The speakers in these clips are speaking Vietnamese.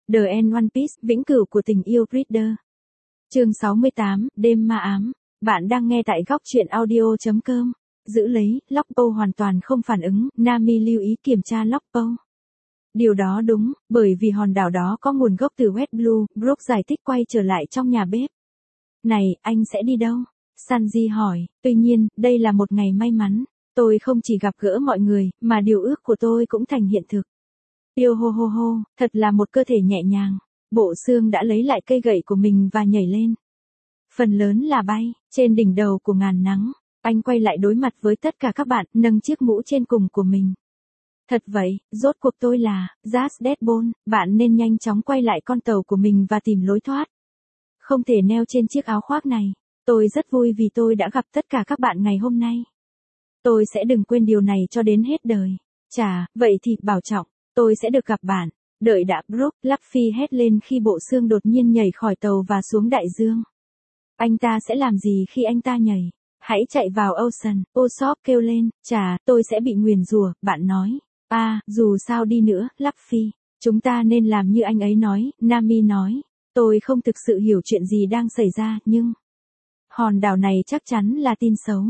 The End One Piece, vĩnh cửu của tình yêu Reader. Chương 68, đêm ma ám. Bạn đang nghe tại góc truyện audio.com. Giữ lấy, Lockpo hoàn toàn không phản ứng, Nami lưu ý kiểm tra Lockpo. Điều đó đúng, bởi vì hòn đảo đó có nguồn gốc từ West Blue, Brooke giải thích quay trở lại trong nhà bếp. Này, anh sẽ đi đâu? Sanji hỏi, tuy nhiên, đây là một ngày may mắn. Tôi không chỉ gặp gỡ mọi người, mà điều ước của tôi cũng thành hiện thực. Tiêu hô hô hô, thật là một cơ thể nhẹ nhàng. Bộ xương đã lấy lại cây gậy của mình và nhảy lên. Phần lớn là bay, trên đỉnh đầu của ngàn nắng. Anh quay lại đối mặt với tất cả các bạn, nâng chiếc mũ trên cùng của mình. Thật vậy, rốt cuộc tôi là Jazz Deadbone, bạn nên nhanh chóng quay lại con tàu của mình và tìm lối thoát. Không thể neo trên chiếc áo khoác này. Tôi rất vui vì tôi đã gặp tất cả các bạn ngày hôm nay. Tôi sẽ đừng quên điều này cho đến hết đời. Chà, vậy thì bảo trọng, tôi sẽ được gặp bạn. Đợi đã, Brooke, Luffy hét lên khi bộ xương đột nhiên nhảy khỏi tàu và xuống đại dương. Anh ta sẽ làm gì khi anh ta nhảy? Hãy chạy vào Ocean, Usopp kêu lên, chà, tôi sẽ bị nguyền rủa, bạn nói. Dù sao đi nữa, Luffy, chúng ta nên làm như anh ấy nói, Nami nói. Tôi không thực sự hiểu chuyện gì đang xảy ra, nhưng hòn đảo này chắc chắn là tin xấu.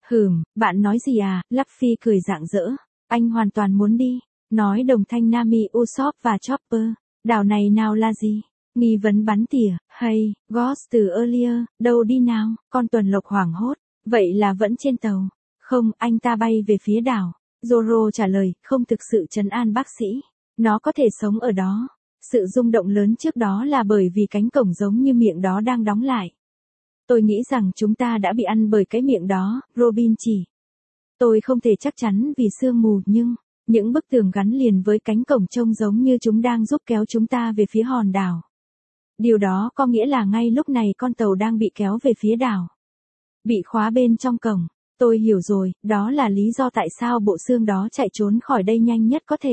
Bạn nói gì à? Luffy cười rạng rỡ. Anh hoàn toàn muốn đi. Nói đồng thanh Nami, Usopp và Chopper. Đảo này nào là gì? Nghi vấn bắn tỉa. Hey, Ghost từ earlier, đâu đi nào? Con tuần lộc hoảng hốt. Vậy là vẫn trên tàu. Không, anh ta bay về phía đảo. Zoro trả lời, không thực sự trấn an bác sĩ. Nó có thể sống ở đó. Sự rung động lớn trước đó là bởi vì cánh cổng giống như miệng đó đang đóng lại. Tôi nghĩ rằng chúng ta đã bị ăn bởi cái miệng đó, Robin chỉ. Tôi không thể chắc chắn vì sương mù nhưng, những bức tường gắn liền với cánh cổng trông giống như chúng đang giúp kéo chúng ta về phía hòn đảo. Điều đó có nghĩa là ngay lúc này con tàu đang bị kéo về phía đảo. Bị khóa bên trong cổng. Tôi hiểu rồi, đó là lý do tại sao bộ xương đó chạy trốn khỏi đây nhanh nhất có thể.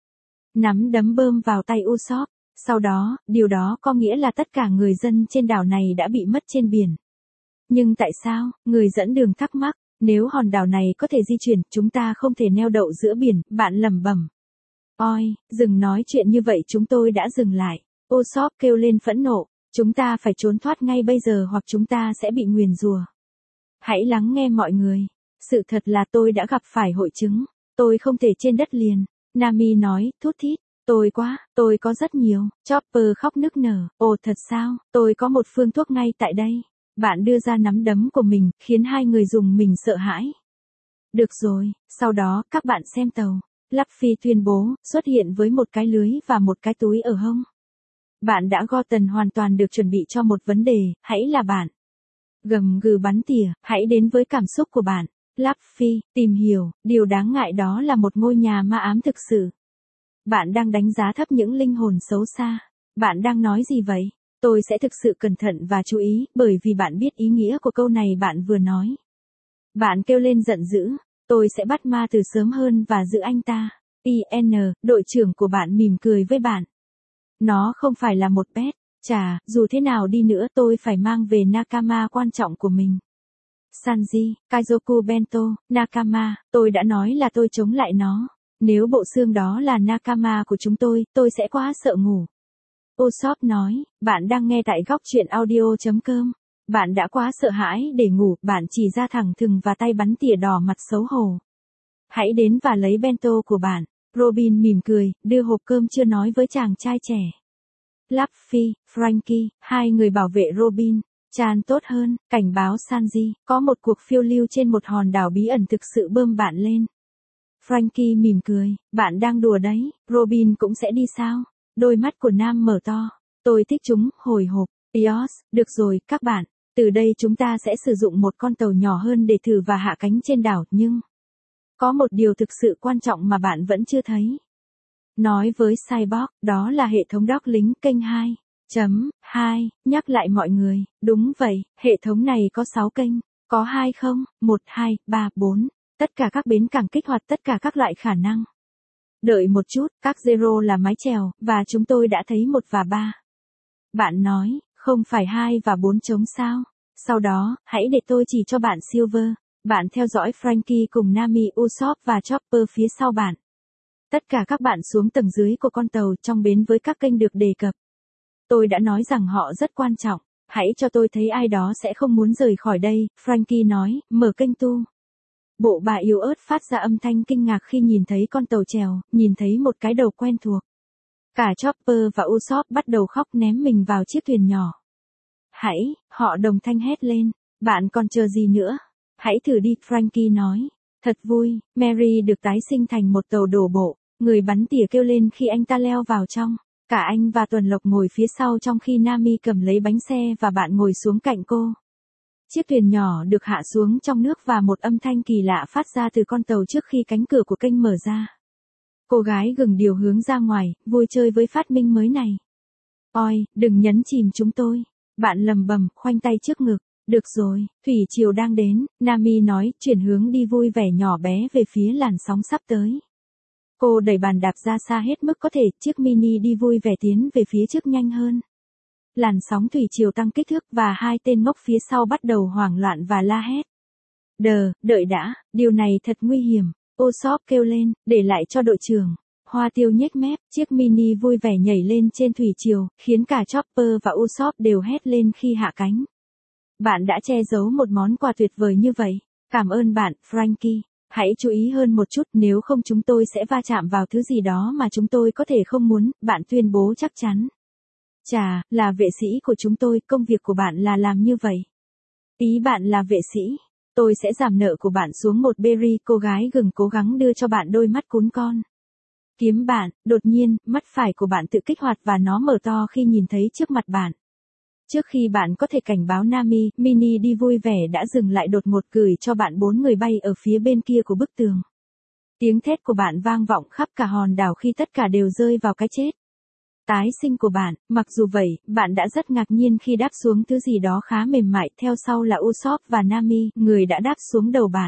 Nắm đấm bơm vào tay Usopp. Sau đó, điều đó có nghĩa là tất cả người dân trên đảo này đã bị mất trên biển. Nhưng tại sao? Người dẫn đường thắc mắc. Nếu hòn đảo này có thể di chuyển, chúng ta không thể neo đậu giữa biển, bạn lẩm bẩm. Ôi, dừng nói chuyện như vậy, chúng tôi đã dừng lại. Usopp kêu lên phẫn nộ. Chúng ta phải trốn thoát ngay bây giờ hoặc chúng ta sẽ bị nguyền rủa. Hãy lắng nghe mọi người. Sự thật là tôi đã gặp phải hội chứng. Tôi không thể trên đất liền. Nami nói, thút thít. Tôi có rất nhiều. Chopper khóc nức nở. Ồ thật sao, tôi có một phương thuốc ngay tại đây. Bạn đưa ra nắm đấm của mình, khiến hai người dùng mình sợ hãi. Được rồi, sau đó, các bạn xem tàu. Luffy tuyên bố, xuất hiện với một cái lưới và một cái túi ở hông. Bạn đã Goten hoàn toàn được chuẩn bị cho một vấn đề, hãy là bạn. Gầm gừ bắn tỉa, hãy đến với cảm xúc của bạn. Luffy, tìm hiểu, điều đáng ngại đó là một ngôi nhà ma ám thực sự. Bạn đang đánh giá thấp những linh hồn xấu xa. Bạn đang nói gì vậy? Tôi sẽ thực sự cẩn thận và chú ý, bởi vì bạn biết ý nghĩa của câu này bạn vừa nói. Bạn kêu lên giận dữ. Tôi sẽ bắt ma từ sớm hơn và giữ anh ta. Đội trưởng của bạn mỉm cười với bạn. Nó không phải là một pet. Chà, dù thế nào đi nữa tôi phải mang về Nakama quan trọng của mình. Sanji, Kaizoku Bento, Nakama, tôi đã nói là tôi chống lại nó. Nếu bộ xương đó là Nakama của chúng tôi sẽ quá sợ ngủ. Usopp nói, bạn đang nghe tại góc truyện audio.com. Bạn đã quá sợ hãi để ngủ, bạn chỉ ra thẳng thừng và tay bắn tỉa đỏ mặt xấu hổ. Hãy đến và lấy bento của bạn. Robin mỉm cười, đưa hộp cơm chưa nói với chàng trai trẻ. Luffy, Franky, hai người bảo vệ Robin. Chan tốt hơn, cảnh báo Sanji, có một cuộc phiêu lưu trên một hòn đảo bí ẩn thực sự bơm bạn lên. Franky mỉm cười, bạn đang đùa đấy, Robin cũng sẽ đi sao? Đôi mắt của Nam mở to, tôi thích chúng, hồi hộp. Được rồi, các bạn, từ đây chúng ta sẽ sử dụng một con tàu nhỏ hơn để thử và hạ cánh trên đảo, nhưng có một điều thực sự quan trọng mà bạn vẫn chưa thấy. Nói với Cyborg, đó là hệ thống dock lính kênh 2.2, nhắc lại mọi người, đúng vậy, hệ thống này có 6 kênh, có 2 không, 1, 2, 3, 4, tất cả các bến cảng kích hoạt tất cả các loại khả năng. Đợi một chút, các zero là mái chèo, và chúng tôi đã thấy 1 và 3. Bạn nói, không phải 2 và 4 trống sao? Sau đó, hãy để tôi chỉ cho bạn Silver. Bạn theo dõi Franky cùng Nami, Usopp và Chopper phía sau bạn. Tất cả các bạn xuống tầng dưới của con tàu trong bến với các kênh được đề cập. Tôi đã nói rằng họ rất quan trọng. Hãy cho tôi thấy ai đó sẽ không muốn rời khỏi đây, Frankie nói, mở kênh tu. Bộ bà yếu ớt phát ra âm thanh kinh ngạc khi nhìn thấy con tàu chèo, nhìn thấy một cái đầu quen thuộc. Cả Chopper và Usopp bắt đầu khóc ném mình vào chiếc thuyền nhỏ. Hãy, họ đồng thanh hét lên, bạn còn chờ gì nữa? Hãy thử đi, Frankie nói. Thật vui, Mary được tái sinh thành một tàu đổ bộ, người bắn tỉa kêu lên khi anh ta leo vào trong. Cả anh và Tuần Lộc ngồi phía sau trong khi Nami cầm lấy bánh xe và bạn ngồi xuống cạnh cô. Chiếc thuyền nhỏ được hạ xuống trong nước và một âm thanh kỳ lạ phát ra từ con tàu trước khi cánh cửa của kênh mở ra. Cô gái gừng điều hướng ra ngoài, vui chơi với phát minh mới này. Ôi, đừng nhấn chìm chúng tôi. Bạn lầm bầm, khoanh tay trước ngực. Được rồi, thủy triều đang đến, Nami nói, chuyển hướng đi vui vẻ nhỏ bé về phía làn sóng sắp tới. Cô đẩy bàn đạp ra xa hết mức có thể, chiếc mini đi vui vẻ tiến về phía trước nhanh hơn. Làn sóng thủy triều tăng kích thước và hai tên ngốc phía sau bắt đầu hoảng loạn và la hét. Đợi đã, điều này thật nguy hiểm, Usopp kêu lên, để lại cho đội trưởng. Hoa Tiêu nhếch mép, chiếc mini vui vẻ nhảy lên trên thủy triều, khiến cả Chopper và Usopp đều hét lên khi hạ cánh. Bạn đã che giấu một món quà tuyệt vời như vậy. Cảm ơn bạn, Frankie. Hãy chú ý hơn một chút, nếu không chúng tôi sẽ va chạm vào thứ gì đó mà chúng tôi có thể không muốn, bạn tuyên bố chắc chắn. Chà, là vệ sĩ của chúng tôi, công việc của bạn là làm như vậy. Ý bạn là vệ sĩ. Tôi sẽ giảm nợ của bạn xuống một berry, cô gái gừng cố gắng đưa cho bạn đôi mắt cún con. Kiếm bạn, đột nhiên, mắt phải của bạn tự kích hoạt và nó mở to khi nhìn thấy trước mặt bạn. Trước khi bạn có thể cảnh báo Nami, mini đi vui vẻ đã dừng lại đột ngột gửi cho bạn 4 người bay ở phía bên kia của bức tường. Tiếng thét của bạn vang vọng khắp cả hòn đảo khi tất cả đều rơi vào cái chết. Tái sinh của bạn, mặc dù vậy, bạn đã rất ngạc nhiên khi đáp xuống thứ gì đó khá mềm mại, theo sau là Usopp và Nami, người đã đáp xuống đầu bạn.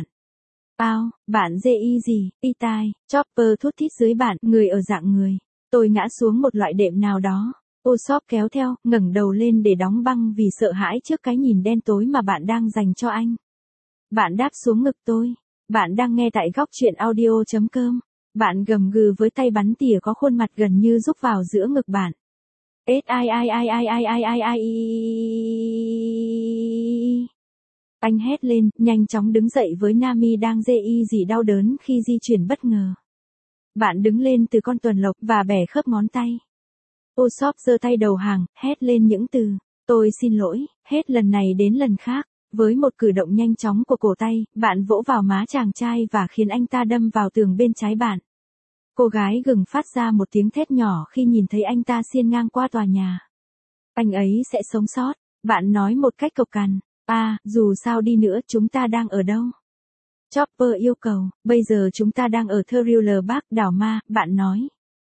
Bạn dê y gì, y tai, Chopper thút thít dưới bạn, người ở dạng người. Tôi ngã xuống một loại đệm nào đó. Usopp kéo theo, ngẩng đầu lên để đóng băng vì sợ hãi trước cái nhìn đen tối mà bạn đang dành cho anh. Bạn đáp xuống ngực tôi. Bạn đang nghe tại góc truyện audio.com. Bạn gầm gừ với tay bắn tỉa có khuôn mặt gần như rúc vào giữa ngực bạn. Anh hét lên, nhanh chóng đứng dậy với Nami đang dê y gì đau đớn khi di chuyển bất ngờ. Bạn đứng lên từ con tuần lộc và bẻ khớp ngón tay. Usopp giơ tay đầu hàng, hét lên những từ, tôi xin lỗi, hết lần này đến lần khác. Với một cử động nhanh chóng của cổ tay, bạn vỗ vào má chàng trai và khiến anh ta đâm vào tường bên trái bạn. Cô gái gừng phát ra một tiếng thét nhỏ khi nhìn thấy anh ta xiên ngang qua tòa nhà. Anh ấy sẽ sống sót, bạn nói một cách cộc cằn. Dù sao đi nữa chúng ta đang ở đâu? Chopper yêu cầu, bây giờ chúng ta đang ở Thriller Bark, đảo ma, bạn nói.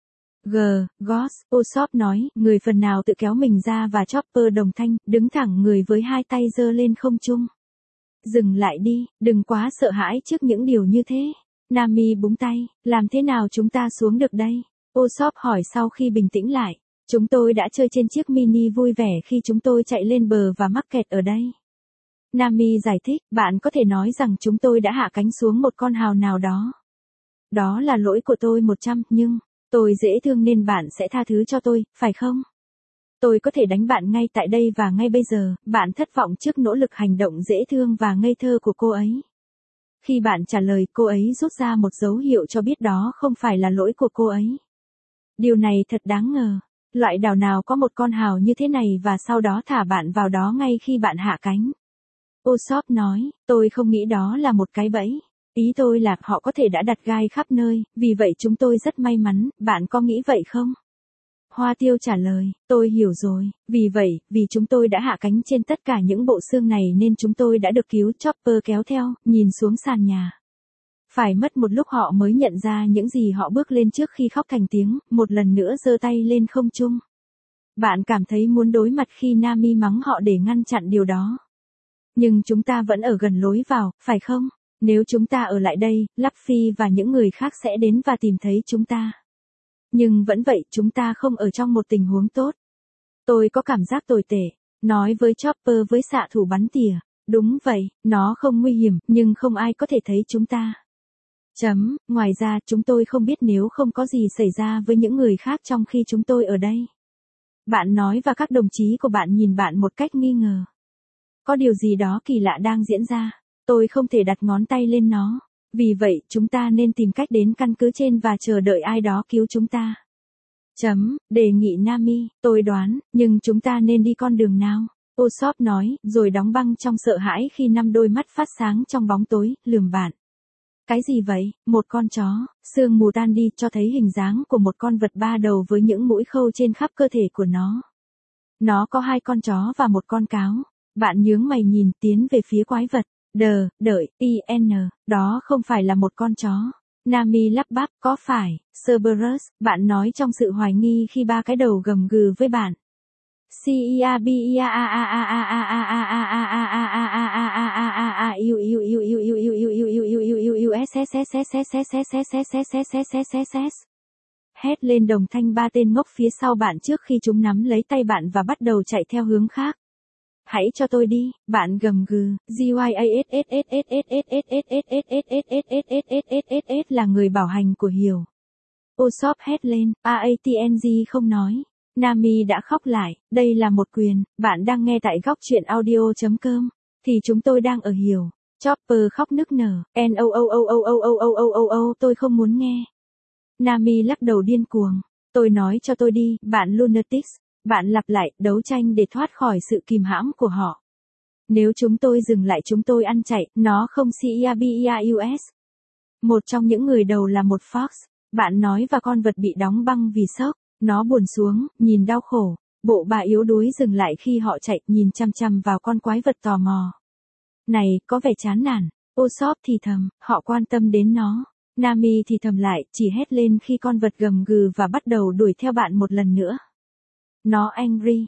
Usopp nói, người phần nào tự kéo mình ra và Chopper đồng thanh, đứng thẳng người với hai tay giơ lên không trung. Dừng lại đi, đừng quá sợ hãi trước những điều như thế. Nami búng tay, làm thế nào chúng ta xuống được đây? Usopp hỏi sau khi bình tĩnh lại. Chúng tôi đã chơi trên chiếc mini vui vẻ khi chúng tôi chạy lên bờ và mắc kẹt ở đây. Nami giải thích, bạn có thể nói rằng chúng tôi đã hạ cánh xuống một con hào nào đó. Đó là lỗi của tôi 100, nhưng tôi dễ thương nên bạn sẽ tha thứ cho tôi, phải không? Tôi có thể đánh bạn ngay tại đây và ngay bây giờ, bạn thất vọng trước nỗ lực hành động dễ thương và ngây thơ của cô ấy. Khi bạn trả lời, cô ấy rút ra một dấu hiệu cho biết đó không phải là lỗi của cô ấy. Điều này thật đáng ngờ. Loại đảo nào có một con hào như thế này và sau đó thả bạn vào đó ngay khi bạn hạ cánh? Usopp nói, tôi không nghĩ đó là một cái bẫy. Ý tôi là họ có thể đã đặt gai khắp nơi, vì vậy chúng tôi rất may mắn, bạn có nghĩ vậy không? Hoa Tiêu trả lời, tôi hiểu rồi, vì chúng tôi đã hạ cánh trên tất cả những bộ xương này nên chúng tôi đã được cứu. Chopper kéo theo, nhìn xuống sàn nhà. Phải mất một lúc họ mới nhận ra những gì họ bước lên trước khi khóc thành tiếng, một lần nữa giơ tay lên không trung. Bạn cảm thấy muốn đối mặt khi Nami mắng họ để ngăn chặn điều đó. Nhưng chúng ta vẫn ở gần lối vào, phải không? Nếu chúng ta ở lại đây, Luffy và những người khác sẽ đến và tìm thấy chúng ta. Nhưng vẫn vậy, chúng ta không ở trong một tình huống tốt. Tôi có cảm giác tồi tệ, nói với Chopper với xạ thủ bắn tỉa. Đúng vậy, nó không nguy hiểm, nhưng không ai có thể thấy chúng ta. Ngoài ra, chúng tôi không biết nếu không có gì xảy ra với những người khác trong khi chúng tôi ở đây. Bạn nói và các đồng chí của bạn nhìn bạn một cách nghi ngờ. Có điều gì đó kỳ lạ đang diễn ra. Tôi không thể đặt ngón tay lên nó. Vì vậy, chúng ta nên tìm cách đến căn cứ trên và chờ đợi ai đó cứu chúng ta. Đề nghị Nami, tôi đoán, nhưng chúng ta nên đi con đường nào? Usopp nói, rồi đóng băng trong sợ hãi khi 5 đôi mắt phát sáng trong bóng tối, lườm bạn. Cái gì vậy? Một con chó, sương mù tan đi cho thấy hình dáng của một con vật 3 đầu với những mũi khâu trên khắp cơ thể của nó. Nó có 2 con chó và một con cáo. Bạn nhướng mày nhìn tiến về phía quái vật. Đợi, đó không phải là một con chó. Nami lắp bắp, có phải, Cerberus, bạn nói trong sự hoài nghi khi 3 cái đầu gầm gừ với bạn. Hét lên đồng thanh 3 tên ngốc phía sau bạn trước khi chúng nắm lấy tay bạn và bắt đầu chạy theo hướng khác. Hãy cho tôi đi, bạn gầm gừ. Là người bảo hành của Hiểu. Usopp hét lên, AATNG không nói. Nami đã khóc lại, đây là một quyền, bạn đang nghe tại góc truyện audio.com. Thì chúng tôi đang ở Hiểu. Chopper khóc nức nở, tôi không muốn nghe. Nami lắc đầu điên cuồng. Tôi nói cho tôi đi, bạn lunatics. Bạn lặp lại, đấu tranh để thoát khỏi sự kìm hãm của họ. Nếu chúng tôi dừng lại chúng tôi ăn chạy, nó không CERBERUS. Một trong những người đầu là một Fox. Bạn nói và con vật bị đóng băng vì sốc. Nó buồn xuống, nhìn đau khổ. Bộ bà yếu đuối dừng lại khi họ chạy, nhìn chăm chăm vào con quái vật tò mò. Này, có vẻ chán nản. Usopp thì thầm, họ quan tâm đến nó. Nami thì thầm lại, chỉ hét lên khi con vật gầm gừ và bắt đầu đuổi theo bạn một lần nữa. Nó angry,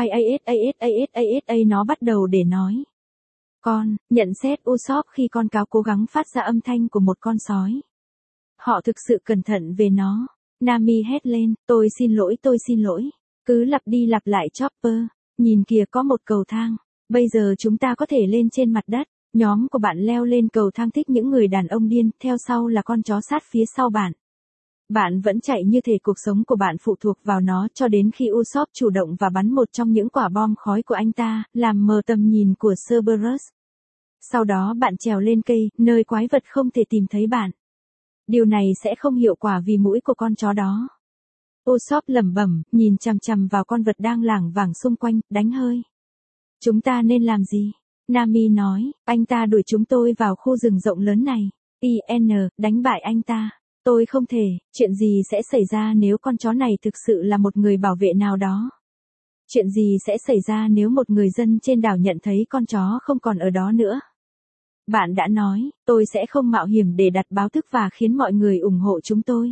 nó bắt đầu để nói. Nhận xét Usopp khi con cáo cố gắng phát ra âm thanh của một con sói. Họ thực sự cẩn thận về nó. Nami hét lên, tôi xin lỗi. Cứ lặp đi lặp lại Chopper. Nhìn kìa có một cầu thang. Bây giờ chúng ta có thể lên trên mặt đất. Nhóm của bạn leo lên cầu thang thích những người đàn ông điên, theo sau là con chó sát phía sau bạn. Bạn vẫn chạy như thể cuộc sống của bạn phụ thuộc vào nó cho đến khi Usopp chủ động và bắn một trong những quả bom khói của anh ta, làm mờ tầm nhìn của Cerberus. Sau đó bạn trèo lên cây, nơi quái vật không thể tìm thấy bạn. Điều này sẽ không hiệu quả vì mũi của con chó đó. Usopp lẩm bẩm, nhìn chằm chằm vào con vật đang lảng vảng xung quanh, đánh hơi. Chúng ta nên làm gì? Nami nói, anh ta đuổi chúng tôi vào khu rừng rộng lớn này. Đánh bại anh ta. Tôi không thể, chuyện gì sẽ xảy ra nếu con chó này thực sự là một người bảo vệ nào đó? Chuyện gì sẽ xảy ra nếu một người dân trên đảo nhận thấy con chó không còn ở đó nữa? Bạn đã nói, tôi sẽ không mạo hiểm để đặt báo thức và khiến mọi người ủng hộ chúng tôi.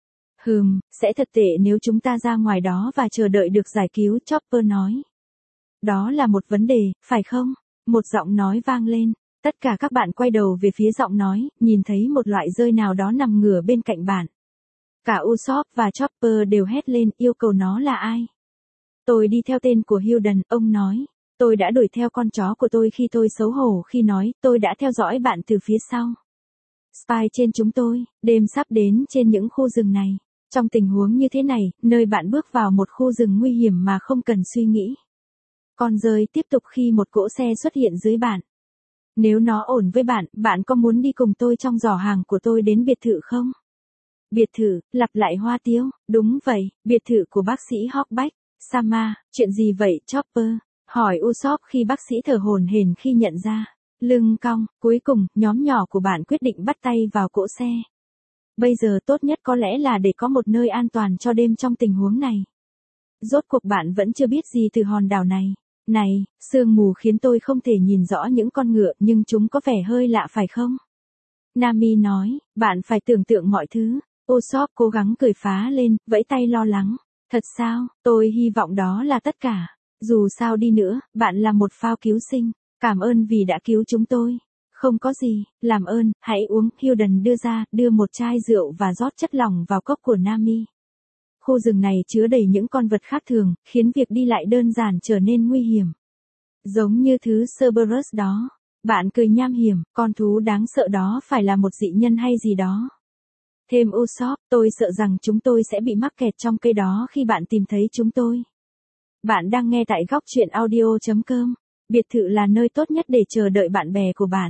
Sẽ thật tệ nếu chúng ta ra ngoài đó và chờ đợi được giải cứu, Chopper nói. Đó là một vấn đề, phải không? Một giọng nói vang lên. Tất cả các bạn quay đầu về phía giọng nói, nhìn thấy một loại rơi nào đó nằm ngửa bên cạnh bạn. Cả Usopp và Chopper đều hét lên, yêu cầu nó là ai? Tôi đi theo tên của Hilden, ông nói. Tôi đã đuổi theo con chó của tôi khi tôi xấu hổ khi nói, tôi đã theo dõi bạn từ phía sau. Spy trên chúng tôi, đêm sắp đến trên những khu rừng này. Trong tình huống như thế này, nơi bạn bước vào một khu rừng nguy hiểm mà không cần suy nghĩ. Con rơi tiếp tục khi một cỗ xe xuất hiện dưới bạn. Nếu nó ổn với bạn, bạn có muốn đi cùng tôi trong giỏ hàng của tôi đến biệt thự không? Biệt thự, lặp lại Hoa Tiêu, đúng vậy, biệt thự của bác sĩ Hawkback. Sama, chuyện gì vậy Chopper? Hỏi Usopp khi bác sĩ thở hổn hển khi nhận ra. Lưng cong, cuối cùng, nhóm nhỏ của bạn quyết định bắt tay vào cỗ xe. Bây giờ tốt nhất có lẽ là để có một nơi an toàn cho đêm trong tình huống này. Rốt cuộc bạn vẫn chưa biết gì từ hòn đảo này. Này, sương mù khiến tôi không thể nhìn rõ những con ngựa nhưng chúng có vẻ hơi lạ phải không? Nami nói, bạn phải tưởng tượng mọi thứ. Usopp cố gắng cười phá lên, vẫy tay lo lắng. Thật sao, tôi hy vọng đó là tất cả. Dù sao đi nữa, bạn là một phao cứu sinh. Cảm ơn vì đã cứu chúng tôi. Không có gì, làm ơn, hãy uống. Hilden đưa một chai rượu và rót chất lỏng vào cốc của Nami. Khu rừng này chứa đầy những con vật khác thường, khiến việc đi lại đơn giản trở nên nguy hiểm. Giống như thứ Cerberus đó. Bạn cười nham hiểm, con thú đáng sợ đó phải là một dị nhân hay gì đó. Thêm Usopp, tôi sợ rằng chúng tôi sẽ bị mắc kẹt trong cây đó khi bạn tìm thấy chúng tôi. Bạn đang nghe tại góc chuyện audio.com. Biệt thự là nơi tốt nhất để chờ đợi bạn bè của bạn.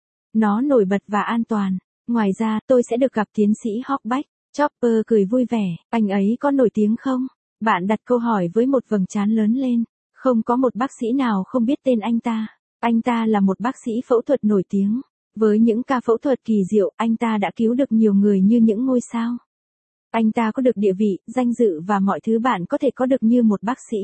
Nó nổi bật và an toàn. Ngoài ra, tôi sẽ được gặp tiến sĩ Hawkback. Chopper cười vui vẻ, anh ấy có nổi tiếng không? Bạn đặt câu hỏi với một vầng trán lớn lên. Không có một bác sĩ nào không biết tên anh ta. Anh ta là một bác sĩ phẫu thuật nổi tiếng. Với những ca phẫu thuật kỳ diệu, anh ta đã cứu được nhiều người như những ngôi sao. Anh ta có được địa vị, danh dự và mọi thứ bạn có thể có được như một bác sĩ.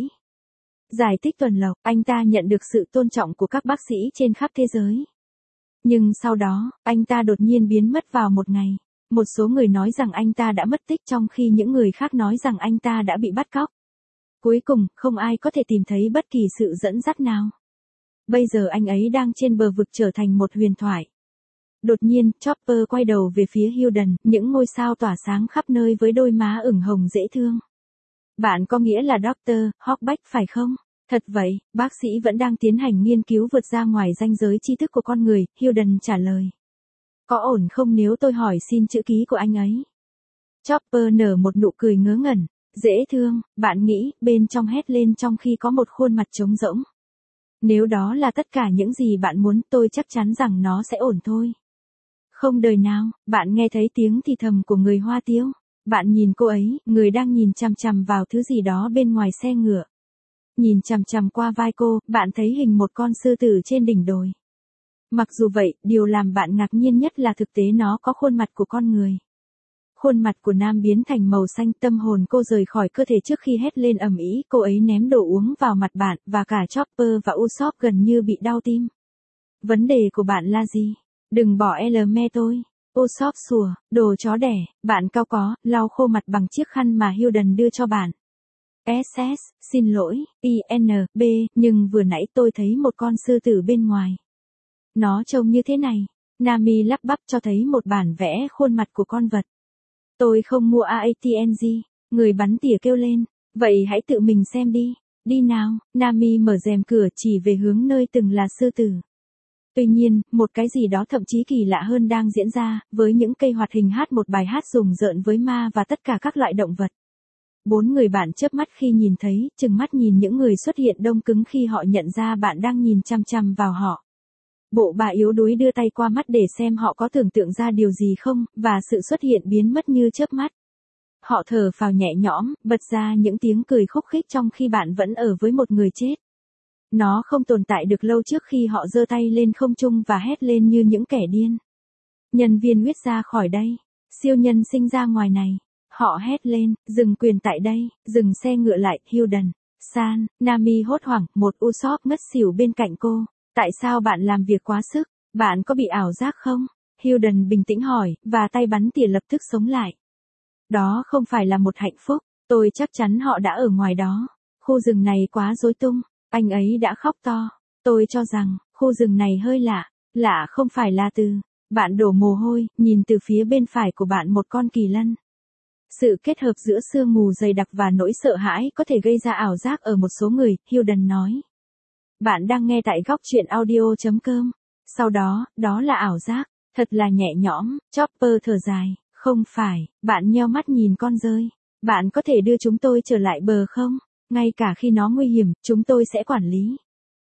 Giải tích tuần lộc, anh ta nhận được sự tôn trọng của các bác sĩ trên khắp thế giới. Nhưng sau đó, anh ta đột nhiên biến mất vào một ngày. Một số người nói rằng anh ta đã mất tích trong khi những người khác nói rằng anh ta đã bị bắt cóc. Cuối cùng, không ai có thể tìm thấy bất kỳ sự dẫn dắt nào. Bây giờ anh ấy đang trên bờ vực trở thành một huyền thoại. Đột nhiên, Chopper quay đầu về phía Hilden, những ngôi sao tỏa sáng khắp nơi với đôi má ửng hồng dễ thương. Bạn có nghĩa là Dr. Hawkback phải không? Thật vậy, bác sĩ vẫn đang tiến hành nghiên cứu vượt ra ngoài ranh giới tri thức của con người, Hilden trả lời. Có ổn không nếu tôi hỏi xin chữ ký của anh ấy? Chopper nở một nụ cười ngớ ngẩn, dễ thương, bạn nghĩ, bên trong hét lên trong khi có một khuôn mặt trống rỗng. Nếu đó là tất cả những gì bạn muốn, tôi chắc chắn rằng nó sẽ ổn thôi. Không đời nào, bạn nghe thấy tiếng thì thầm của người Hoa Tiêu. Bạn nhìn cô ấy, người đang nhìn chằm chằm vào thứ gì đó bên ngoài xe ngựa. Nhìn chằm chằm qua vai cô, bạn thấy hình một con sư tử trên đỉnh đồi. Mặc dù vậy, điều làm bạn ngạc nhiên nhất là thực tế nó có khuôn mặt của con người. Khuôn mặt của nam biến thành màu xanh, tâm hồn cô rời khỏi cơ thể trước khi hét lên ầm ĩ, cô ấy ném đồ uống vào mặt bạn, và cả Chopper và Usopp gần như bị đau tim. Vấn đề của bạn là gì? Đừng bỏ me tôi. Usopp sủa, đồ chó đẻ, bạn cao có, lau khô mặt bằng chiếc khăn mà Hilden đưa cho bạn. SS, xin lỗi, INB, nhưng vừa nãy tôi thấy một con sư tử bên ngoài. Nó trông như thế này. Nami lắp bắp cho thấy một bản vẽ khuôn mặt của con vật. Tôi không mua AATNG, người bắn tỉa kêu lên. Vậy hãy tự mình xem đi. Đi nào, Nami mở rèm cửa chỉ về hướng nơi từng là sư tử. Tuy nhiên, một cái gì đó thậm chí kỳ lạ hơn đang diễn ra, với những cây hoạt hình hát một bài hát rùng rợn với ma và tất cả các loại động vật. 4 người bạn chớp mắt khi nhìn thấy, chừng mắt nhìn những người xuất hiện đông cứng khi họ nhận ra bạn đang nhìn chằm chằm vào họ. Bộ bà yếu đuối đưa tay qua mắt để xem họ có tưởng tượng ra điều gì không, và sự xuất hiện biến mất như chớp mắt. Họ thở phào nhẹ nhõm, bật ra những tiếng cười khúc khích trong khi bạn vẫn ở với một người chết. Nó không tồn tại được lâu trước khi họ giơ tay lên không trung và hét lên như những kẻ điên. Nhân viên huyết ra khỏi đây. Siêu nhân sinh ra ngoài này. Họ hét lên, dừng quyền tại đây, dừng xe ngựa lại, Hilden. San, Nami hốt hoảng, một Usopp ngất xỉu bên cạnh cô. Tại sao bạn làm việc quá sức? Bạn có bị ảo giác không? Hilden bình tĩnh hỏi, và tay bắn tỉa lập tức sống lại. Đó không phải là một hạnh phúc, tôi chắc chắn họ đã ở ngoài đó. Khu rừng này quá rối tung, anh ấy đã khóc to. Tôi cho rằng, khu rừng này hơi lạ, lạ không phải là từ. Bạn đổ mồ hôi, nhìn từ phía bên phải của bạn một con kỳ lân. Sự kết hợp giữa sương mù dày đặc và nỗi sợ hãi có thể gây ra ảo giác ở một số người, Hilden nói. Bạn đang nghe tại góc chuyện audio.com. Sau đó, đó là ảo giác, thật là nhẹ nhõm, Chopper thở dài, không phải, bạn nheo mắt nhìn con dơi. Bạn có thể đưa chúng tôi trở lại bờ không? Ngay cả khi nó nguy hiểm, chúng tôi sẽ quản lý.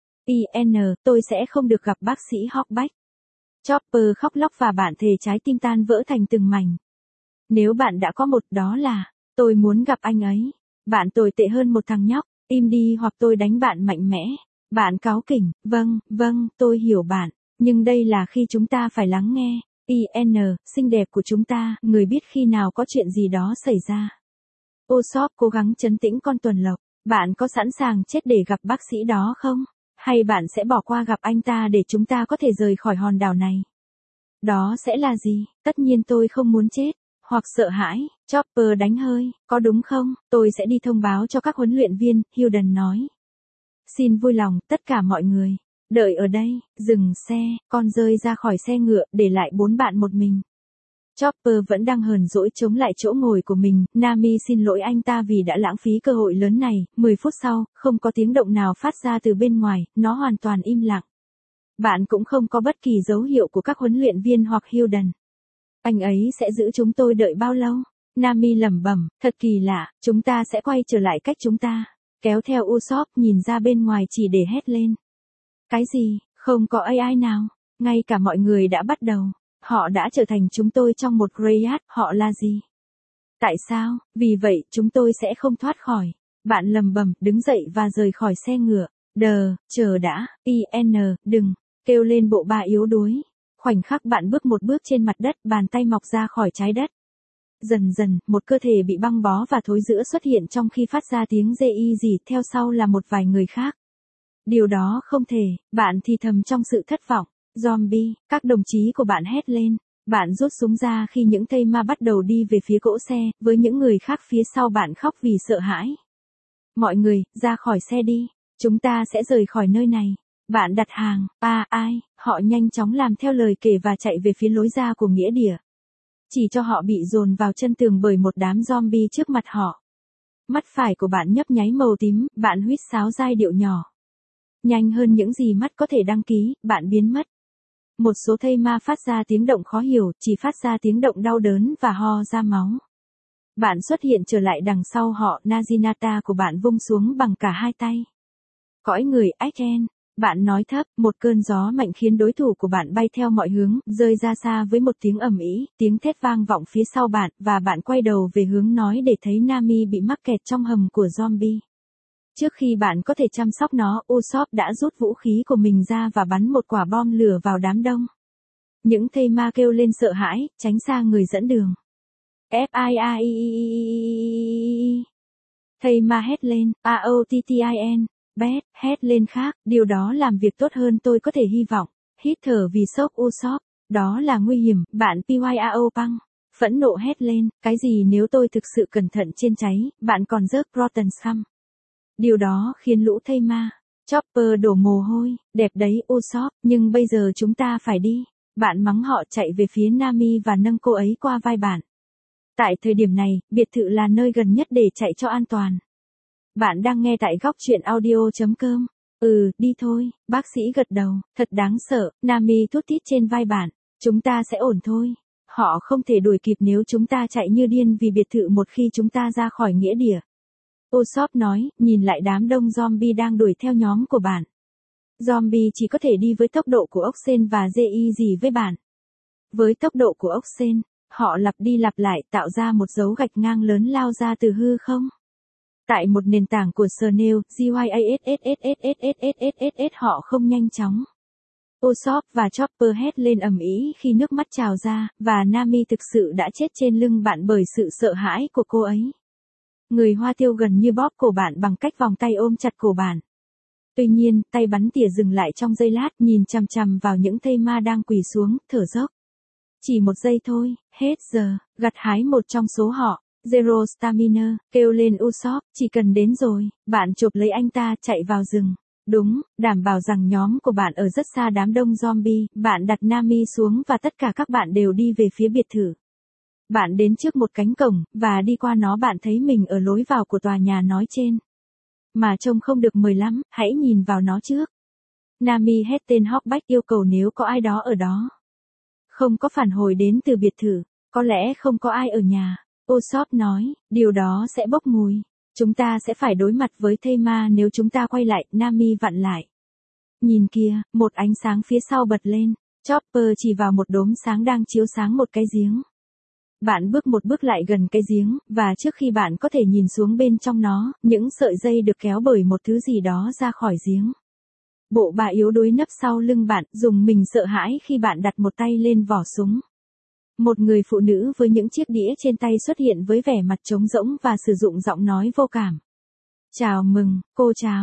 tôi sẽ không được gặp bác sĩ Hawkback. Chopper khóc lóc và bạn thề trái tim tan vỡ thành từng mảnh. Nếu bạn đã có một, đó là, tôi muốn gặp anh ấy. Bạn tồi tệ hơn một thằng nhóc, im đi hoặc tôi đánh bạn mạnh mẽ. Bạn cáu kỉnh, vâng, tôi hiểu bạn, nhưng đây là khi chúng ta phải lắng nghe. Xinh đẹp của chúng ta, người biết khi nào có chuyện gì đó xảy ra. Usopp cố gắng trấn tĩnh con tuần lộc, bạn có sẵn sàng chết để gặp bác sĩ đó không? Hay bạn sẽ bỏ qua gặp anh ta để chúng ta có thể rời khỏi hòn đảo này? Đó sẽ là gì? Tất nhiên tôi không muốn chết. Hoặc sợ hãi, Chopper đánh hơi, có đúng không? Tôi sẽ đi thông báo cho các huấn luyện viên, Hilden nói. Xin vui lòng, tất cả mọi người. Đợi ở đây, dừng xe, con rơi ra khỏi xe ngựa, để lại 4 bạn một mình. Chopper vẫn đang hờn dỗi chống lại chỗ ngồi của mình, Nami xin lỗi anh ta vì đã lãng phí cơ hội lớn này, 10 phút sau, không có tiếng động nào phát ra từ bên ngoài, nó hoàn toàn im lặng. Bạn cũng không có bất kỳ dấu hiệu của các huấn luyện viên hoặc Hilden. Anh ấy sẽ giữ chúng tôi đợi bao lâu? Nami lẩm bẩm, thật kỳ lạ, chúng ta sẽ quay trở lại cách chúng ta. kéo theo Usopp nhìn ra bên ngoài chỉ để hét lên. Cái gì, không có AI nào, ngay cả mọi người đã bắt đầu, họ đã trở thành chúng tôi trong một Greyat, họ là gì? Tại sao, vì vậy chúng tôi sẽ không thoát khỏi. Bạn lầm bầm, đứng dậy và rời khỏi xe ngựa. Chờ đã, đừng, kêu lên bộ ba yếu đuối. Khoảnh khắc bạn bước một bước trên mặt đất, bàn tay mọc ra khỏi trái đất. Dần dần, một cơ thể bị băng bó và thối rữa xuất hiện trong khi phát ra tiếng rê y gì, theo sau là một vài người khác. Điều đó không thể, bạn thì thầm trong sự thất vọng. Zombie, các đồng chí của bạn hét lên. Bạn rút súng ra khi những thây ma bắt đầu đi về phía cỗ xe, với những người khác phía sau bạn khóc vì sợ hãi. Mọi người, ra khỏi xe đi, chúng ta sẽ rời khỏi nơi này. Bạn đặt hàng, ai, họ nhanh chóng làm theo lời kể và chạy về phía lối ra của nghĩa địa. Chỉ cho họ bị dồn vào chân tường bởi một đám zombie trước mặt họ. Mắt phải của bạn nhấp nháy màu tím, bạn huýt sáo giai điệu nhỏ. Nhanh hơn những gì mắt có thể đăng ký, bạn biến mất. Một số thây ma phát ra tiếng động khó hiểu, chỉ phát ra tiếng động đau đớn và ho ra máu. Bạn xuất hiện trở lại đằng sau họ, Naginata của bạn vung xuống bằng cả hai tay. Cõi người Achen, bạn nói thấp, một cơn gió mạnh khiến đối thủ của bạn bay theo mọi hướng, rơi ra xa với một tiếng ầm ĩ, tiếng thét vang vọng phía sau bạn, và bạn quay đầu về hướng nói để thấy Nami bị mắc kẹt trong hầm của zombie. Trước khi bạn có thể chăm sóc nó, Usopp đã rút vũ khí của mình ra và bắn một quả bom lửa vào đám đông. Những thây ma kêu lên sợ hãi, tránh xa người dẫn đường. F-I-A-I. Thây ma hét lên, A-O-T-T-I-N. Bét, hét lên khác, điều đó làm việc tốt hơn tôi có thể hy vọng. Hít thở vì sốc Usopp. Đó là nguy hiểm, bạn PYAO băng. Phẫn nộ hét lên, cái gì nếu tôi thực sự cẩn thận trên cháy, bạn còn rớt Rotten Scum. Điều đó khiến lũ thây ma. Chopper đổ mồ hôi, đẹp đấy Usopp, nhưng bây giờ chúng ta phải đi. Bạn mắng họ chạy về phía Nami và nâng cô ấy qua vai bạn. Tại thời điểm này, biệt thự là nơi gần nhất để chạy cho an toàn. Bạn đang nghe tại góc truyện audio.com. Đi thôi, bác sĩ gật đầu, thật đáng sợ, Nami thút thít trên vai bạn. Chúng ta sẽ ổn thôi. Họ không thể đuổi kịp nếu chúng ta chạy như điên vì biệt thự một khi chúng ta ra khỏi nghĩa địa. Usopp nói, nhìn lại đám đông zombie đang đuổi theo nhóm của bạn. Zombie chỉ có thể đi với tốc độ của ốc sên và dê gì với bạn. Với tốc độ của ốc sên, họ lặp đi lặp lại tạo ra một dấu gạch ngang lớn lao ra từ hư không. Tại một nền tảng của Snail, GYASSSSSSSSSSS họ không nhanh chóng. Usopp và Chopper hét lên ầm ĩ khi nước mắt trào ra, và Nami thực sự đã chết trên lưng bạn bởi sự sợ hãi của cô ấy. Người Hoa Tiêu gần như bóp cổ bạn bằng cách vòng tay ôm chặt cổ bạn. Tuy nhiên, tay bắn tỉa dừng lại trong giây lát, nhìn chằm chằm vào những thây ma đang quỳ xuống, thở dốc. Chỉ một giây thôi, hết giờ, gặt hái một trong số họ. Zero Stamina, kêu lên Usopp, chỉ cần đến rồi, bạn chộp lấy anh ta, chạy vào rừng. Đúng, đảm bảo rằng nhóm của bạn ở rất xa đám đông zombie, bạn đặt Nami xuống và tất cả các bạn đều đi về phía biệt thự. Bạn đến trước một cánh cổng, và đi qua nó bạn thấy mình ở lối vào của tòa nhà nói trên. Mà trông không được mời lắm, hãy nhìn vào nó trước. Nami hét tên Hawkback yêu cầu nếu có ai đó ở đó. Không có phản hồi đến từ biệt thự, có lẽ không có ai ở nhà. Usopp nói, điều đó sẽ bốc mùi. Chúng ta sẽ phải đối mặt với thây ma nếu chúng ta quay lại, Nami vặn lại. Nhìn kìa, một ánh sáng phía sau bật lên. Chopper chỉ vào một đốm sáng đang chiếu sáng một cái giếng. Bạn bước một bước lại gần cái giếng, và trước khi bạn có thể nhìn xuống bên trong nó, những sợi dây được kéo bởi một thứ gì đó ra khỏi giếng. Bộ bà yếu đuối nấp sau lưng bạn, dùng mình sợ hãi khi bạn đặt một tay lên vỏ súng. Một người phụ nữ với những chiếc đĩa trên tay xuất hiện với vẻ mặt trống rỗng và sử dụng giọng nói vô cảm. Chào mừng, cô chào.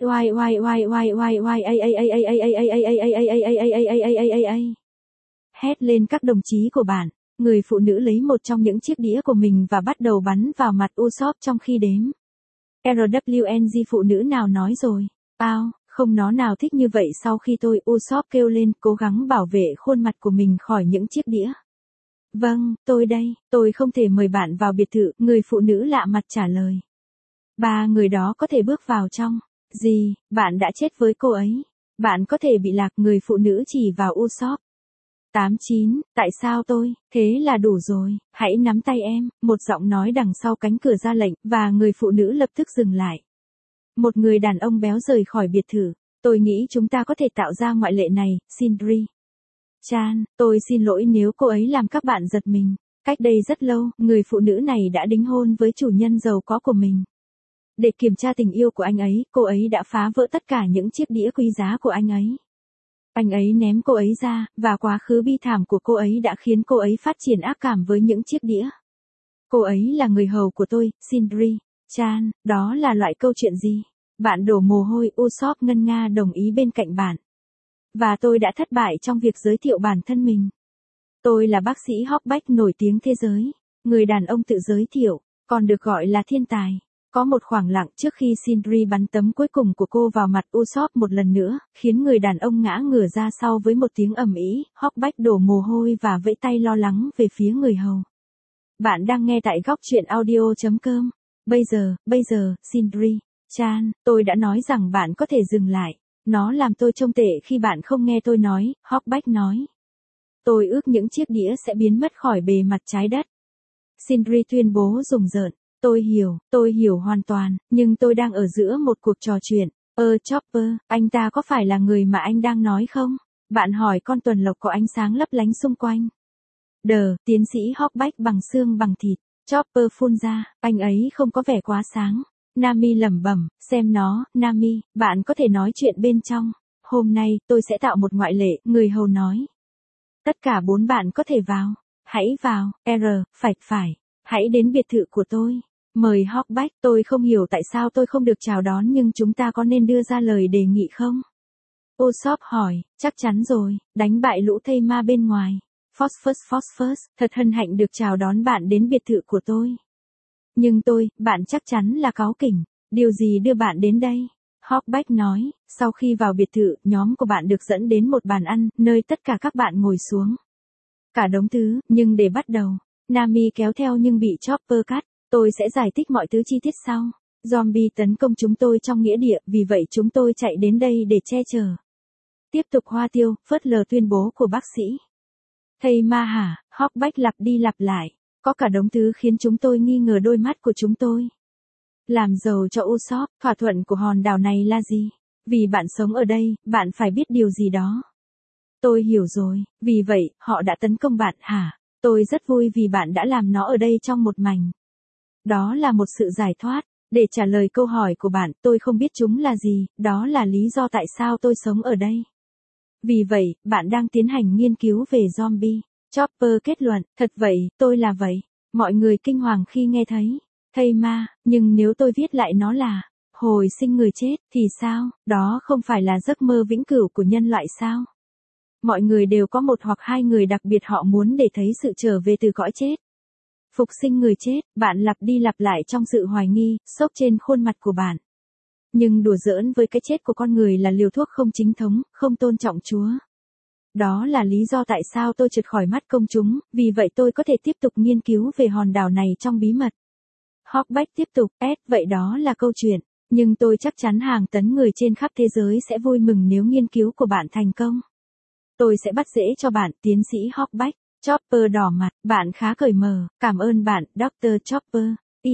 Hét lên các đồng chí của bạn. Người phụ nữ lấy một trong những chiếc đĩa của mình và bắt đầu bắn vào mặt Usopp trong khi đếm. RWNG phụ nữ nào nói rồi. Không nó nào thích như vậy sau khi tôi Usopp kêu lên cố gắng bảo vệ khuôn mặt của mình khỏi những chiếc đĩa. Vâng, tôi đây, tôi không thể mời bạn vào biệt thự, người phụ nữ lạ mặt trả lời. 3 người đó có thể bước vào trong. Gì, bạn đã chết với cô ấy. Bạn có thể bị lạc, người phụ nữ chỉ vào Usopp. 89, tại sao tôi, thế là đủ rồi, hãy nắm tay em, một giọng nói đằng sau cánh cửa ra lệnh, và người phụ nữ lập tức dừng lại. Một người đàn ông béo rời khỏi biệt thự. Tôi nghĩ chúng ta có thể tạo ra ngoại lệ này, Sindri. Chan, tôi xin lỗi nếu cô ấy làm các bạn giật mình. Cách đây rất lâu, người phụ nữ này đã đính hôn với chủ nhân giàu có của mình. Để kiểm tra tình yêu của anh ấy, cô ấy đã phá vỡ tất cả những chiếc đĩa quý giá của anh ấy. Anh ấy ném cô ấy ra, và quá khứ bi thảm của cô ấy đã khiến cô ấy phát triển ác cảm với những chiếc đĩa. Cô ấy là người hầu của tôi, Sindri. Chan, đó là loại câu chuyện gì? Bạn đổ mồ hôi. Usopp ngân nga đồng ý bên cạnh bạn. Và tôi đã thất bại trong việc giới thiệu bản thân mình. Tôi là bác sĩ Hawkback nổi tiếng thế giới. Người đàn ông tự giới thiệu, còn được gọi là thiên tài. Có một khoảng lặng trước khi Sindri bắn tấm cuối cùng của cô vào mặt Usopp một lần nữa, khiến người đàn ông ngã ngửa ra sau với một tiếng ầm ĩ. Hawkback đổ mồ hôi và vẫy tay lo lắng về phía người hầu. Bạn đang nghe tại góc truyện audio.com. Bây giờ, Sindri. Chan, tôi đã nói rằng bạn có thể dừng lại. Nó làm tôi trông tệ khi bạn không nghe tôi nói, Hawkback nói. Tôi ước những chiếc đĩa sẽ biến mất khỏi bề mặt trái đất. Sindri tuyên bố rùng rợn. Tôi hiểu hoàn toàn, nhưng tôi đang ở giữa một cuộc trò chuyện. Chopper, anh ta có phải là người mà anh đang nói không? Bạn hỏi con tuần lộc có ánh sáng lấp lánh xung quanh. Tiến sĩ Hawkback bằng xương bằng thịt. Chopper phun ra, anh ấy không có vẻ quá sáng. Nami lẩm bẩm, xem nó, Nami, bạn có thể nói chuyện bên trong. Hôm nay, tôi sẽ tạo một ngoại lệ, người hầu nói. Tất cả 4 bạn có thể vào. Hãy vào, phải. Hãy đến biệt thự của tôi. Mời Hawkback, tôi không hiểu tại sao tôi không được chào đón nhưng chúng ta có nên đưa ra lời đề nghị không? Usopp hỏi, chắc chắn rồi, đánh bại lũ thây ma bên ngoài. Phosphorus, thật hân hạnh được chào đón bạn đến biệt thự của tôi. Nhưng bạn chắc chắn là cáu kỉnh. Điều gì đưa bạn đến đây? Hawkback nói, sau khi vào biệt thự, nhóm của bạn được dẫn đến một bàn ăn, nơi tất cả các bạn ngồi xuống. Cả đống thứ, nhưng để bắt đầu, Nami kéo theo nhưng bị Chopper cắt. Tôi sẽ giải thích mọi thứ chi tiết sau. Zombie tấn công chúng tôi trong nghĩa địa, vì vậy chúng tôi chạy đến đây để che chở. Tiếp tục hoa tiêu, phớt lờ tuyên bố của bác sĩ. Thây ma hả? Hawkback lặp đi lặp lại. Có cả đống thứ khiến chúng tôi nghi ngờ đôi mắt của chúng tôi. Làm giàu cho Usopp, thỏa thuận của hòn đảo này là gì? Vì bạn sống ở đây, bạn phải biết điều gì đó. Tôi hiểu rồi, vì vậy, họ đã tấn công bạn hả? Tôi rất vui vì bạn đã làm nó ở đây trong một mảnh. Đó là một sự giải thoát. Để trả lời câu hỏi của bạn, tôi không biết chúng là gì, đó là lý do tại sao tôi sống ở đây. Vì vậy, bạn đang tiến hành nghiên cứu về zombie. Chopper kết luận, thật vậy, tôi là vậy. Mọi người kinh hoàng khi nghe thấy. Thây ma, nhưng nếu tôi viết lại nó là hồi sinh người chết, thì sao? Đó không phải là giấc mơ vĩnh cửu của nhân loại sao? Mọi người đều có một hoặc hai người đặc biệt họ muốn để thấy sự trở về từ cõi chết. Phục sinh người chết, bạn lặp đi lặp lại trong sự hoài nghi, sốc trên khuôn mặt của bạn. Nhưng đùa giỡn với cái chết của con người là liều thuốc không chính thống, không tôn trọng Chúa. Đó là lý do tại sao tôi trượt khỏi mắt công chúng, vì vậy tôi có thể tiếp tục nghiên cứu về hòn đảo này trong bí mật. Hawkback tiếp tục, vậy đó là câu chuyện. Nhưng tôi chắc chắn hàng tấn người trên khắp thế giới sẽ vui mừng nếu nghiên cứu của bạn thành công. Tôi sẽ bắt rễ cho bạn, tiến sĩ Hawkback. Chopper đỏ mặt, bạn khá cởi mở, cảm ơn bạn, Dr. Chopper.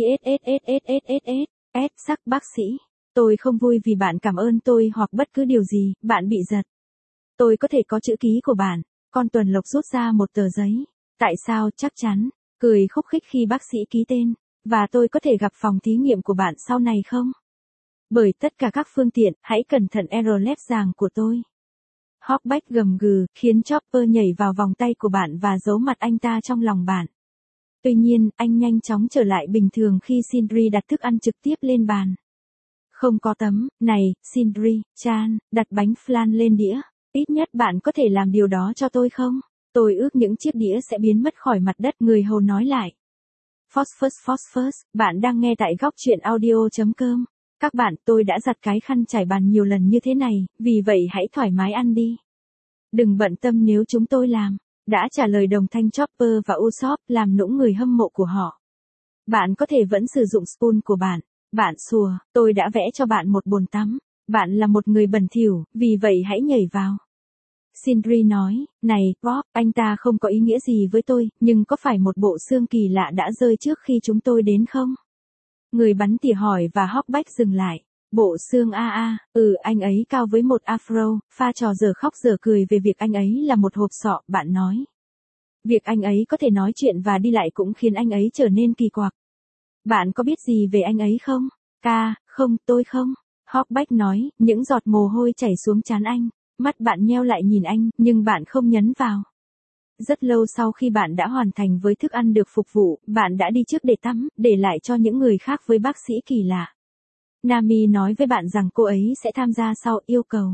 Sắc bác sĩ. Tôi không vui vì bạn cảm ơn tôi hoặc bất cứ điều gì, bạn bị giật. Tôi có thể có chữ ký của bạn. Con tuần lộc rút ra một tờ giấy. Tại sao chắc chắn? Cười khúc khích khi bác sĩ ký tên. Và tôi có thể gặp phòng thí nghiệm của bạn sau này không? Bởi tất cả các phương tiện, hãy cẩn thận Aerolep giàng của tôi. Hawkback gầm gừ, khiến Chopper nhảy vào vòng tay của bạn và giấu mặt anh ta trong lòng bạn. Tuy nhiên, anh nhanh chóng trở lại bình thường khi Sindri đặt thức ăn trực tiếp lên bàn. Không có tấm, này, Sindri, Chan, đặt bánh flan lên đĩa. Ít nhất bạn có thể làm điều đó cho tôi không? Tôi ước những chiếc đĩa sẽ biến mất khỏi mặt đất, người hầu nói lại. Phosphorus, bạn đang nghe tại góc truyện audio.com. Các bạn, tôi đã giặt cái khăn trải bàn nhiều lần như thế này, vì vậy hãy thoải mái ăn đi. Đừng bận tâm nếu chúng tôi làm. Đã trả lời đồng thanh Chopper và Usopp làm nũng người hâm mộ của họ. Bạn có thể vẫn sử dụng spoon của bạn. Bạn xùa, tôi đã vẽ cho bạn một bồn tắm. Bạn là một người bẩn thỉu, vì vậy hãy nhảy vào. Sindri nói, này, Bob, anh ta không có ý nghĩa gì với tôi, nhưng có phải một bộ xương kỳ lạ đã rơi trước khi chúng tôi đến không? Người bắn tỉa hỏi và Hawkback dừng lại. Bộ xương a. Anh ấy cao với một afro, pha trò giờ khóc giờ cười về việc anh ấy là một hộp sọ, bạn nói. Việc anh ấy có thể nói chuyện và đi lại cũng khiến anh ấy trở nên kỳ quặc. Bạn có biết gì về anh ấy không? Không, tôi không. Hawkback nói, những giọt mồ hôi chảy xuống trán anh. Mắt bạn nheo lại nhìn anh, nhưng bạn không nhấn vào. Rất lâu sau khi bạn đã hoàn thành với thức ăn được phục vụ, bạn đã đi trước để tắm, để lại cho những người khác với bác sĩ kỳ lạ. Nami nói với bạn rằng cô ấy sẽ tham gia sau yêu cầu.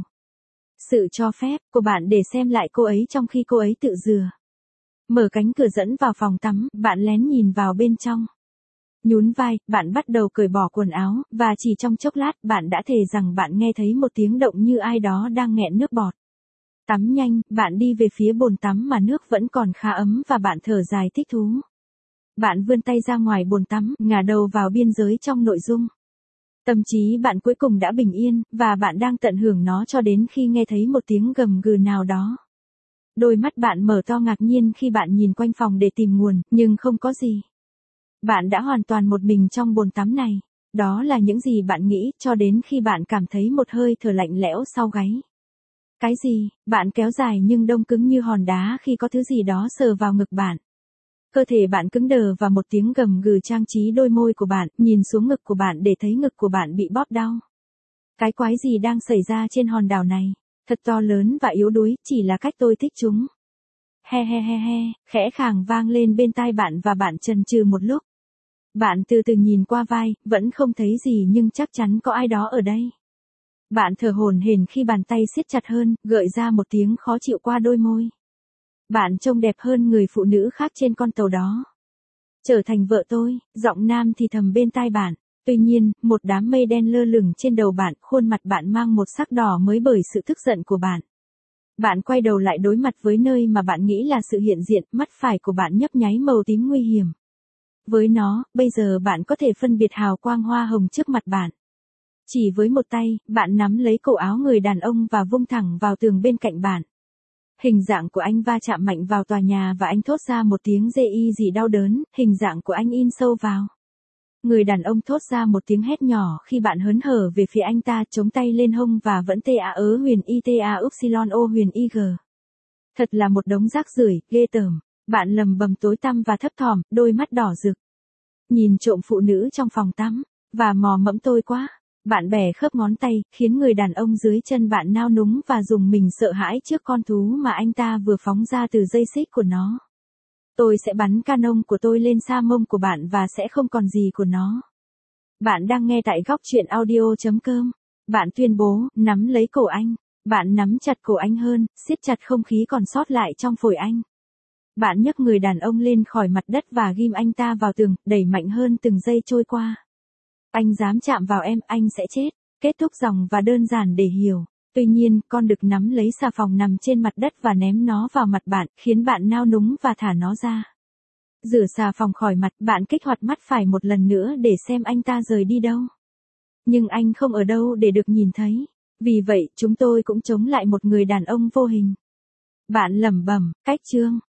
Sự cho phép của bạn để xem lại cô ấy trong khi cô ấy tự rửa. Mở cánh cửa dẫn vào phòng tắm, bạn lén nhìn vào bên trong. Nhún vai, bạn bắt đầu cởi bỏ quần áo, và chỉ trong chốc lát bạn đã thề rằng bạn nghe thấy một tiếng động như ai đó đang nghẹn nước bọt. Tắm nhanh, bạn đi về phía bồn tắm mà nước vẫn còn khá ấm và bạn thở dài thích thú. Bạn vươn tay ra ngoài bồn tắm, ngả đầu vào biên giới trong nội dung. Tâm trí bạn cuối cùng đã bình yên, và bạn đang tận hưởng nó cho đến khi nghe thấy một tiếng gầm gừ nào đó. Đôi mắt bạn mở to ngạc nhiên khi bạn nhìn quanh phòng để tìm nguồn, nhưng không có gì. Bạn đã hoàn toàn một mình trong bồn tắm này. Đó là những gì bạn nghĩ, cho đến khi bạn cảm thấy một hơi thở lạnh lẽo sau gáy. Cái gì? Bạn kéo dài nhưng đông cứng như hòn đá khi có thứ gì đó sờ vào ngực bạn. Cơ thể bạn cứng đờ và một tiếng gầm gừ trang trí đôi môi của bạn, nhìn xuống ngực của bạn để thấy ngực của bạn bị bóp đau. Cái quái gì đang xảy ra trên hòn đảo này? Thật to lớn và yếu đuối, chỉ là cách tôi thích chúng. He, khẽ khàng vang lên bên tai bạn và bạn chần chừ một lúc. Bạn từ từ nhìn qua vai, vẫn không thấy gì nhưng chắc chắn có ai đó ở đây. Bạn thở hổn hển khi bàn tay siết chặt hơn, gợi ra một tiếng khó chịu qua đôi môi. Bạn trông đẹp hơn người phụ nữ khác trên con tàu đó. Trở thành vợ tôi, giọng nam thì thầm bên tai bạn. Tuy nhiên, một đám mây đen lơ lửng trên đầu bạn, khuôn mặt bạn mang một sắc đỏ mới bởi sự tức giận của bạn. Bạn quay đầu lại đối mặt với nơi mà bạn nghĩ là sự hiện diện, mắt phải của bạn nhấp nháy màu tím nguy hiểm. Với nó, bây giờ bạn có thể phân biệt hào quang hoa hồng trước mặt bạn. Chỉ với một tay, bạn nắm lấy cổ áo người đàn ông và vung thẳng vào tường bên cạnh bạn. Hình dạng của anh va chạm mạnh vào tòa nhà và anh thốt ra một tiếng rê y gì đau đớn, hình dạng của anh in sâu vào. Người đàn ông thốt ra một tiếng hét nhỏ khi bạn hớn hở về phía anh ta, chống tay lên hông và vẫn huyền ita huyền ig. Thật là một đống rác rưởi, ghê tởm. Bạn lầm bầm tối tăm và thấp thỏm, đôi mắt đỏ rực. Nhìn trộm phụ nữ trong phòng tắm, và mò mẫm tôi quá. Bạn bẻ khớp ngón tay, khiến người đàn ông dưới chân bạn nao núng và dùng mình sợ hãi trước con thú mà anh ta vừa phóng ra từ dây xích của nó. Tôi sẽ bắn canon của tôi lên sa mông của bạn và sẽ không còn gì của nó. Bạn đang nghe tại góc truyện audio.com. Bạn tuyên bố, nắm lấy cổ anh. Bạn nắm chặt cổ anh hơn, siết chặt không khí còn sót lại trong phổi anh. Bạn nhấc người đàn ông lên khỏi mặt đất và ghim anh ta vào tường, đẩy mạnh hơn từng giây trôi qua. Anh dám chạm vào em, anh sẽ chết. Kết thúc dòng và đơn giản để hiểu. Tuy nhiên, con đực nắm lấy xà phòng nằm trên mặt đất và ném nó vào mặt bạn, khiến bạn nao núng và thả nó ra. Rửa xà phòng khỏi mặt, bạn kích hoạt mắt phải một lần nữa để xem anh ta rời đi đâu. Nhưng anh không ở đâu để được nhìn thấy. Vì vậy, chúng tôi cũng chống lại một người đàn ông vô hình. Bạn lẩm bẩm, cách chương.